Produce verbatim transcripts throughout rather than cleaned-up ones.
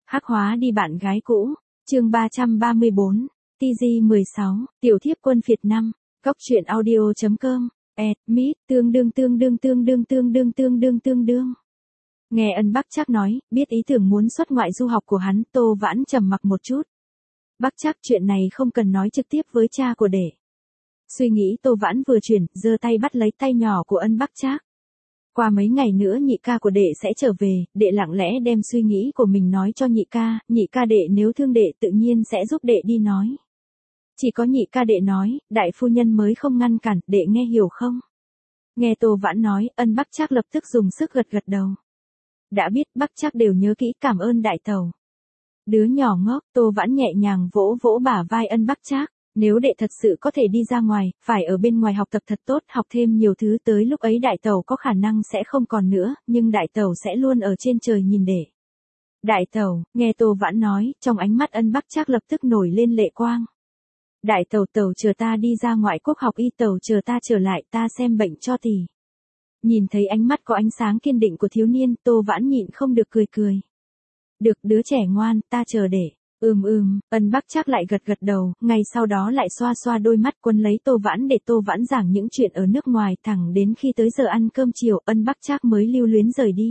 Hắc hóa đi bạn gái cũ, chương ba trăm ba mươi bốn, tê giê mười sáu, tiểu thiếp quân Việt năm, góc truyện audio.com, admit, tương đương tương đương tương đương tương đương tương đương tương đương. Nghe Ân Bắc Trác nói, biết ý tưởng muốn xuất ngoại du học của hắn, Tô Vãn trầm mặc một chút. Bắc Trác, chuyện này không cần nói trực tiếp với cha của đệ. Suy nghĩ Tô Vãn vừa chuyển, giơ tay bắt lấy tay nhỏ của Ân Bắc Trác. Qua mấy ngày nữa nhị ca của đệ sẽ trở về, đệ lặng lẽ đem suy nghĩ của mình nói cho nhị ca, nhị ca đệ nếu thương đệ tự nhiên sẽ giúp đệ đi nói. Chỉ có nhị ca đệ nói, đại phu nhân mới không ngăn cản, đệ nghe hiểu không? Nghe Tô Vãn nói, Ân Bắc Trác lập tức dùng sức gật gật đầu. Đã biết, Bắc Trác đều nhớ kỹ, cảm ơn đại tẩu. Đứa nhỏ ngốc, Tô Vãn nhẹ nhàng vỗ vỗ bả vai Ân Bắc Trác. Nếu đệ thật sự có thể đi ra ngoài, phải ở bên ngoài học tập thật tốt, học thêm nhiều thứ, tới lúc ấy đại tẩu có khả năng sẽ không còn nữa, nhưng đại tẩu sẽ luôn ở trên trời nhìn đệ. Đại tẩu, nghe Tô Vãn nói, trong ánh mắt Ân Bắc Trác lập tức nổi lên lệ quang. Đại tẩu, tẩu chờ ta đi ra ngoại quốc học y, tẩu chờ ta trở lại, ta xem bệnh cho tỷ. Nhìn thấy ánh mắt có ánh sáng kiên định của thiếu niên, Tô Vãn nhịn không được cười cười. Được, đứa trẻ ngoan, ta chờ để. Ừm ừm, Ân Bắc Trác lại gật gật đầu, ngay sau đó lại xoa xoa đôi mắt quấn lấy Tô Vãn để Tô Vãn giảng những chuyện ở nước ngoài, thẳng đến khi tới giờ ăn cơm chiều, Ân Bắc Trác mới lưu luyến rời đi.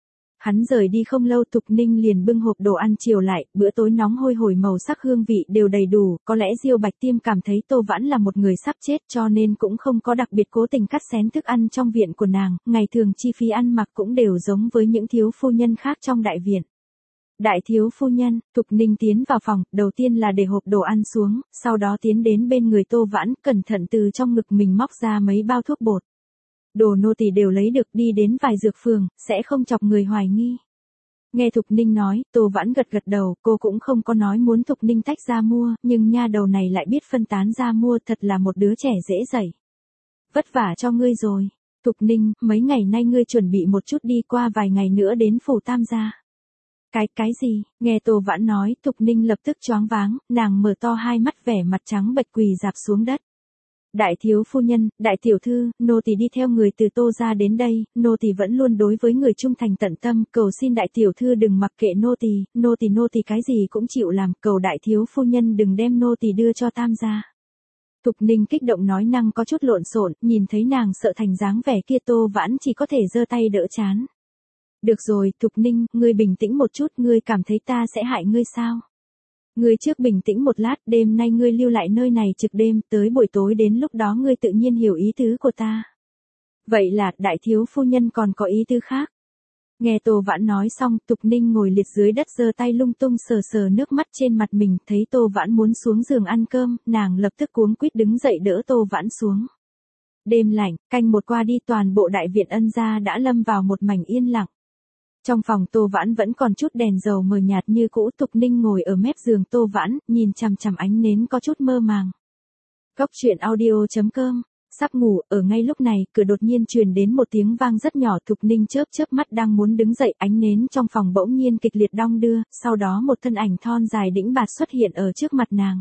Hắn rời đi không lâu, Thục Ninh liền bưng hộp đồ ăn chiều lại, bữa tối nóng hôi hổi, màu sắc hương vị đều đầy đủ, có lẽ Diêu Bạch Tiêm cảm thấy Tô Vãn là một người sắp chết cho nên cũng không có đặc biệt cố tình cắt xén thức ăn trong viện của nàng, ngày thường chi phí ăn mặc cũng đều giống với những thiếu phu nhân khác trong đại viện. Đại thiếu phu nhân, Thục Ninh tiến vào phòng, đầu tiên là để hộp đồ ăn xuống, sau đó tiến đến bên người Tô Vãn, cẩn thận từ trong ngực mình móc ra mấy bao thuốc bột. Đồ nô tỳ đều lấy được, đi đến vài dược phường, sẽ không chọc người hoài nghi. Nghe Thục Ninh nói, Tô Vãn gật gật đầu, cô cũng không có nói muốn Thục Ninh tách ra mua, nhưng nha đầu này lại biết phân tán ra mua, thật là một đứa trẻ dễ dạy. Vất vả cho ngươi rồi. Thục Ninh, mấy ngày nay ngươi chuẩn bị một chút đi, qua vài ngày nữa đến phủ Tam gia. Cái, cái gì? Nghe Tô Vãn nói, Thục Ninh lập tức choáng váng, nàng mở to hai mắt, vẻ mặt trắng bệch quỳ rạp xuống đất. Đại thiếu phu nhân, đại tiểu thư, nô tỳ đi theo người từ Tô gia đến đây, nô tỳ vẫn luôn đối với người trung thành tận tâm, cầu xin đại tiểu thư đừng mặc kệ nô tỳ, nô tỳ nô tỳ cái gì cũng chịu làm, cầu đại thiếu phu nhân đừng đem nô tỳ đưa cho Tam gia. Thục Ninh kích động nói năng có chút lộn xộn, nhìn thấy nàng sợ thành dáng vẻ kia, Tô Vãn chỉ có thể giơ tay đỡ chán. Được rồi, Thục Ninh, ngươi bình tĩnh một chút, ngươi cảm thấy ta sẽ hại ngươi sao? Ngươi trước bình tĩnh một lát, đêm nay ngươi lưu lại nơi này trực đêm, tới buổi tối đến lúc đó ngươi tự nhiên hiểu ý tứ của ta. Vậy là, đại thiếu phu nhân còn có ý tứ khác. Nghe Tô Vãn nói xong, Thục Ninh ngồi liệt dưới đất giơ tay lung tung sờ sờ nước mắt trên mặt mình, thấy Tô Vãn muốn xuống giường ăn cơm, nàng lập tức cuống quýt đứng dậy đỡ Tô Vãn xuống. Đêm lạnh, canh một qua đi, toàn bộ đại viện Ân gia đã lâm vào một mảnh yên lặng. Trong phòng Tô Vãn vẫn còn chút đèn dầu mờ nhạt như cũ, Thục Ninh ngồi ở mép giường Tô Vãn, nhìn chằm chằm ánh nến có chút mơ màng. Góc truyện audio.com, sắp ngủ, ở ngay lúc này, cửa đột nhiên truyền đến một tiếng vang rất nhỏ, Thục Ninh chớp chớp mắt đang muốn đứng dậy, ánh nến trong phòng bỗng nhiên kịch liệt đong đưa, sau đó một thân ảnh thon dài đĩnh bạt xuất hiện ở trước mặt nàng.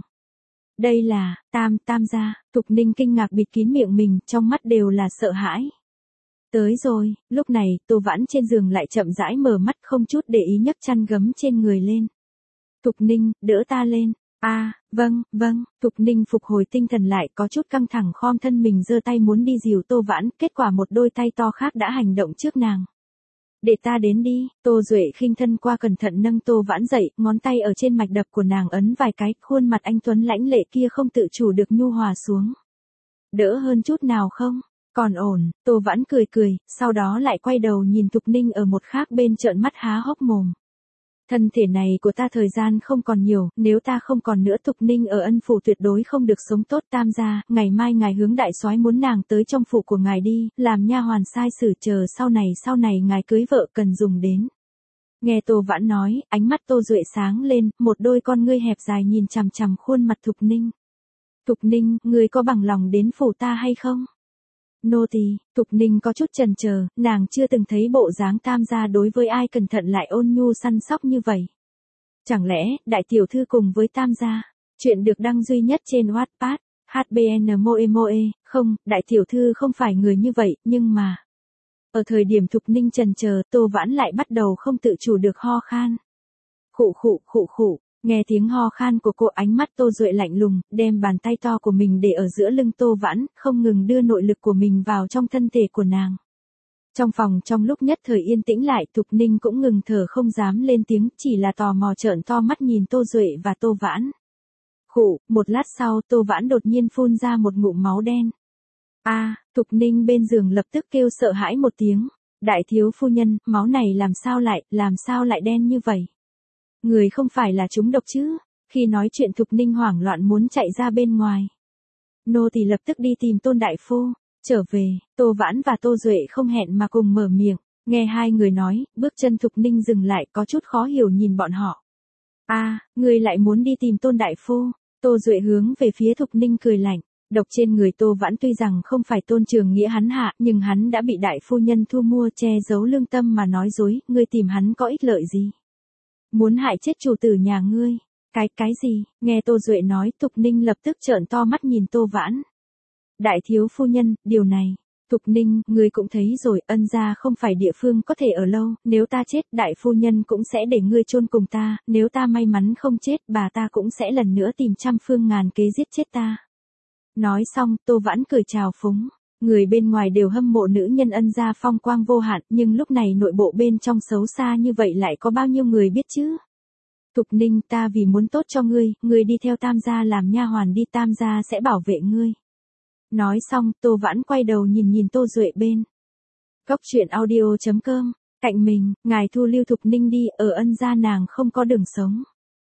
Đây là, Tam, Tam gia, Thục Ninh kinh ngạc bịt kín miệng mình, trong mắt đều là sợ hãi. Tới rồi, lúc này, Tô Vãn trên giường lại chậm rãi mở mắt, không chút để ý nhấc chăn gấm trên người lên. Thục Ninh, đỡ ta lên. A, à, vâng, vâng, Thục Ninh phục hồi tinh thần lại, có chút căng thẳng khom thân mình giơ tay muốn đi dìu Tô Vãn, kết quả một đôi tay to khác đã hành động trước nàng. Để ta đến đi, Tô Duệ khinh thân qua cẩn thận nâng Tô Vãn dậy, ngón tay ở trên mạch đập của nàng ấn vài cái, khuôn mặt anh tuấn lãnh lệ kia không tự chủ được nhu hòa xuống. Đỡ hơn chút nào không? Còn ổn, Tô Vãn cười cười, sau đó lại quay đầu nhìn Thục Ninh ở một khác bên trợn mắt há hốc mồm. Thân thể này của ta thời gian không còn nhiều, nếu ta không còn nữa Thục Ninh ở Ân phủ tuyệt đối không được sống tốt. Tam gia, ngày mai ngài hướng đại soái muốn nàng tới trong phủ của ngài đi, làm nha hoàn sai sử, chờ sau này sau này ngài cưới vợ cần dùng đến. Nghe Tô Vãn nói, ánh mắt Tô Duệ sáng lên, một đôi con ngươi hẹp dài nhìn chằm chằm khuôn mặt Thục Ninh. Thục Ninh, ngươi có bằng lòng đến phủ ta hay không? Nô tỳ, Thục Ninh có chút chần chờ, nàng chưa từng thấy bộ dáng Tam gia đối với ai cẩn thận lại ôn nhu săn sóc như vậy. Chẳng lẽ, đại tiểu thư cùng với Tam gia? Chuyện được đăng duy nhất trên Wattpad, hát bê en Moe Moe, không, đại tiểu thư không phải người như vậy, nhưng mà... Ở thời điểm Thục Ninh chần chờ, Tô Vãn lại bắt đầu không tự chủ được ho khan. Khụ khụ khụ khụ, nghe tiếng ho khan của cô, ánh mắt Tô Duệ lạnh lùng, đem bàn tay to của mình để ở giữa lưng Tô Vãn, không ngừng đưa nội lực của mình vào trong thân thể của nàng. Trong phòng trong lúc nhất thời yên tĩnh lại, Thục Ninh cũng ngừng thở không dám lên tiếng, chỉ là tò mò trợn to mắt nhìn Tô Duệ và Tô Vãn. Khụ, một lát sau Tô Vãn đột nhiên phun ra một ngụm máu đen. A, à, Thục Ninh bên giường lập tức kêu sợ hãi một tiếng. Đại thiếu phu nhân, máu này làm sao lại, làm sao lại đen như vậy? Người không phải là trúng độc chứ? Khi nói chuyện Thục Ninh hoảng loạn muốn chạy ra bên ngoài. Nô tỳ lập tức đi tìm Tôn đại phu. Trở về, Tô Vãn và Tô Duệ không hẹn mà cùng mở miệng. Nghe hai người nói, bước chân Thục Ninh dừng lại, có chút khó hiểu nhìn bọn họ. A, à, người lại muốn đi tìm Tôn đại phu? Tô Duệ hướng về phía Thục Ninh cười lạnh. Độc trên người Tô Vãn tuy rằng không phải Tôn Trường Nghĩa hắn hạ, nhưng hắn đã bị đại phu nhân thu mua, che giấu lương tâm mà nói dối, ngươi tìm hắn có ích lợi gì? Muốn hại chết chủ tử nhà ngươi? Cái, cái gì? Nghe Tô Duệ nói, Thục Ninh lập tức trợn to mắt nhìn Tô Vãn. Đại thiếu phu nhân, điều này, Thục Ninh, ngươi cũng thấy rồi, ân gia không phải địa phương có thể ở lâu, nếu ta chết, đại phu nhân cũng sẽ để ngươi chôn cùng ta, nếu ta may mắn không chết, bà ta cũng sẽ lần nữa tìm trăm phương ngàn kế giết chết ta. Nói xong, Tô Vãn cười chào phúng. Người bên ngoài đều hâm mộ nữ nhân ân gia phong quang vô hạn, nhưng lúc này nội bộ bên trong xấu xa như vậy lại có bao nhiêu người biết chứ? Thục Ninh, ta vì muốn tốt cho ngươi, ngươi đi theo Tam gia làm nha hoàn đi, Tam gia sẽ bảo vệ ngươi. Nói xong, Tô Vãn quay đầu nhìn nhìn Tô Duệ bên. Cốc truyện audio chấm com, cạnh mình, ngài thu lưu Thục Ninh đi, ở ân gia nàng không có đường sống.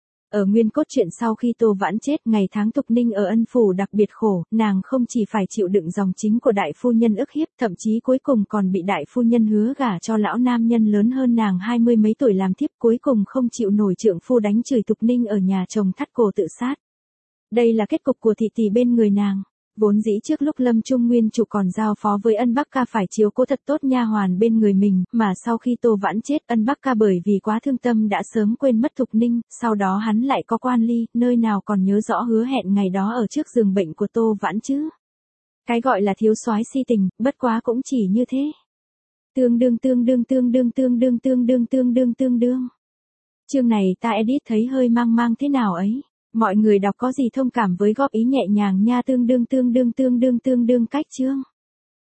Ở nguyên cốt truyện sau khi Tô Vãn chết, ngày tháng Thục Ninh ở ân phủ đặc biệt khổ, nàng không chỉ phải chịu đựng dòng chính của đại phu nhân ức hiếp, thậm chí cuối cùng còn bị đại phu nhân hứa gả cho lão nam nhân lớn hơn nàng hai mươi mấy tuổi làm thiếp, cuối cùng không chịu nổi trượng phu đánh chửi Thục Ninh ở nhà chồng thắt cổ tự sát. Đây là kết cục của thị tỷ bên người nàng. Vốn dĩ trước lúc Lâm Trung Nguyên chủ còn giao phó với Ân Bắc Ca phải chiếu cố thật tốt nha hoàn bên người mình, mà sau khi Tô Vãn chết, Ân Bắc Ca bởi vì quá thương tâm đã sớm quên mất Thục Ninh, sau đó hắn lại có quan ly, nơi nào còn nhớ rõ hứa hẹn ngày đó ở trước giường bệnh của Tô Vãn chứ. Cái gọi là thiếu soái si tình, bất quá cũng chỉ như thế. Tương đương tương đương tương đương tương đương tương đương tương đương tương đương. Chương này ta edit thấy hơi mang mang thế nào ấy. Mọi người đọc có gì thông cảm với góp ý nhẹ nhàng nha, tương đương tương đương tương đương tương đương cách chương.